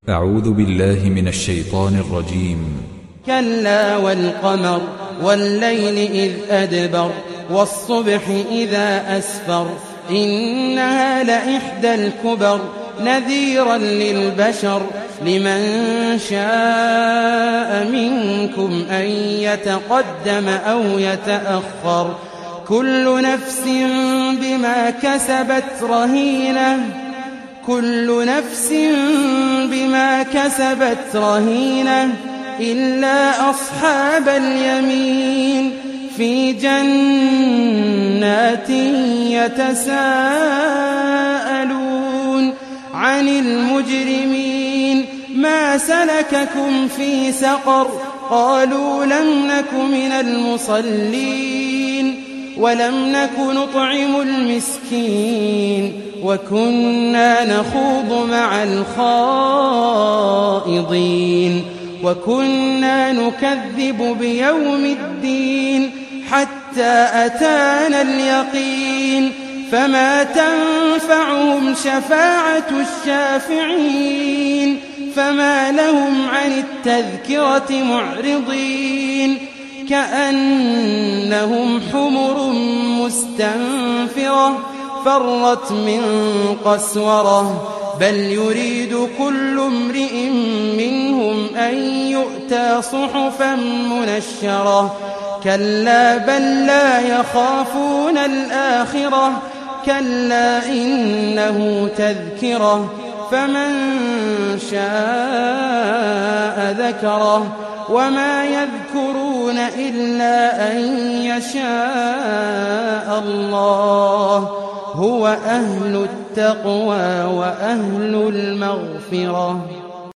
أعوذ بالله من الشيطان الرجيم. كلا والقمر والليل إذ أدبر والصبح إذا أسفر إنها لإحدى الكبر نذيرا للبشر لمن شاء منكم أن يتقدم أو يتأخر كل نفس بما كسبت رهينة كل نفس بما كسبت رهينة إلا أصحاب اليمين في جنات يتساءلون عن المجرمين ما سلككم في سقر قالوا لم نك من المصلين ولم نك نطعم المسكين وكنا نخوض مع الخائضين وكنا نكذب بيوم الدين حتى أتانا اليقين فما تنفعهم شفاعة الشافعين فما لهم عن التذكرة معرضين كأنهم حمر مستنفرة فرت من قسورة بل يريد كل امرئ منهم أن يؤتى صحفا منشرة كلا بل لا يخافون الآخرة كلا إنه تذكرة فمن شاء ذكره وما يذكرون إلا أن يشاء الله هو أهل التقوى وأهل المغفرة.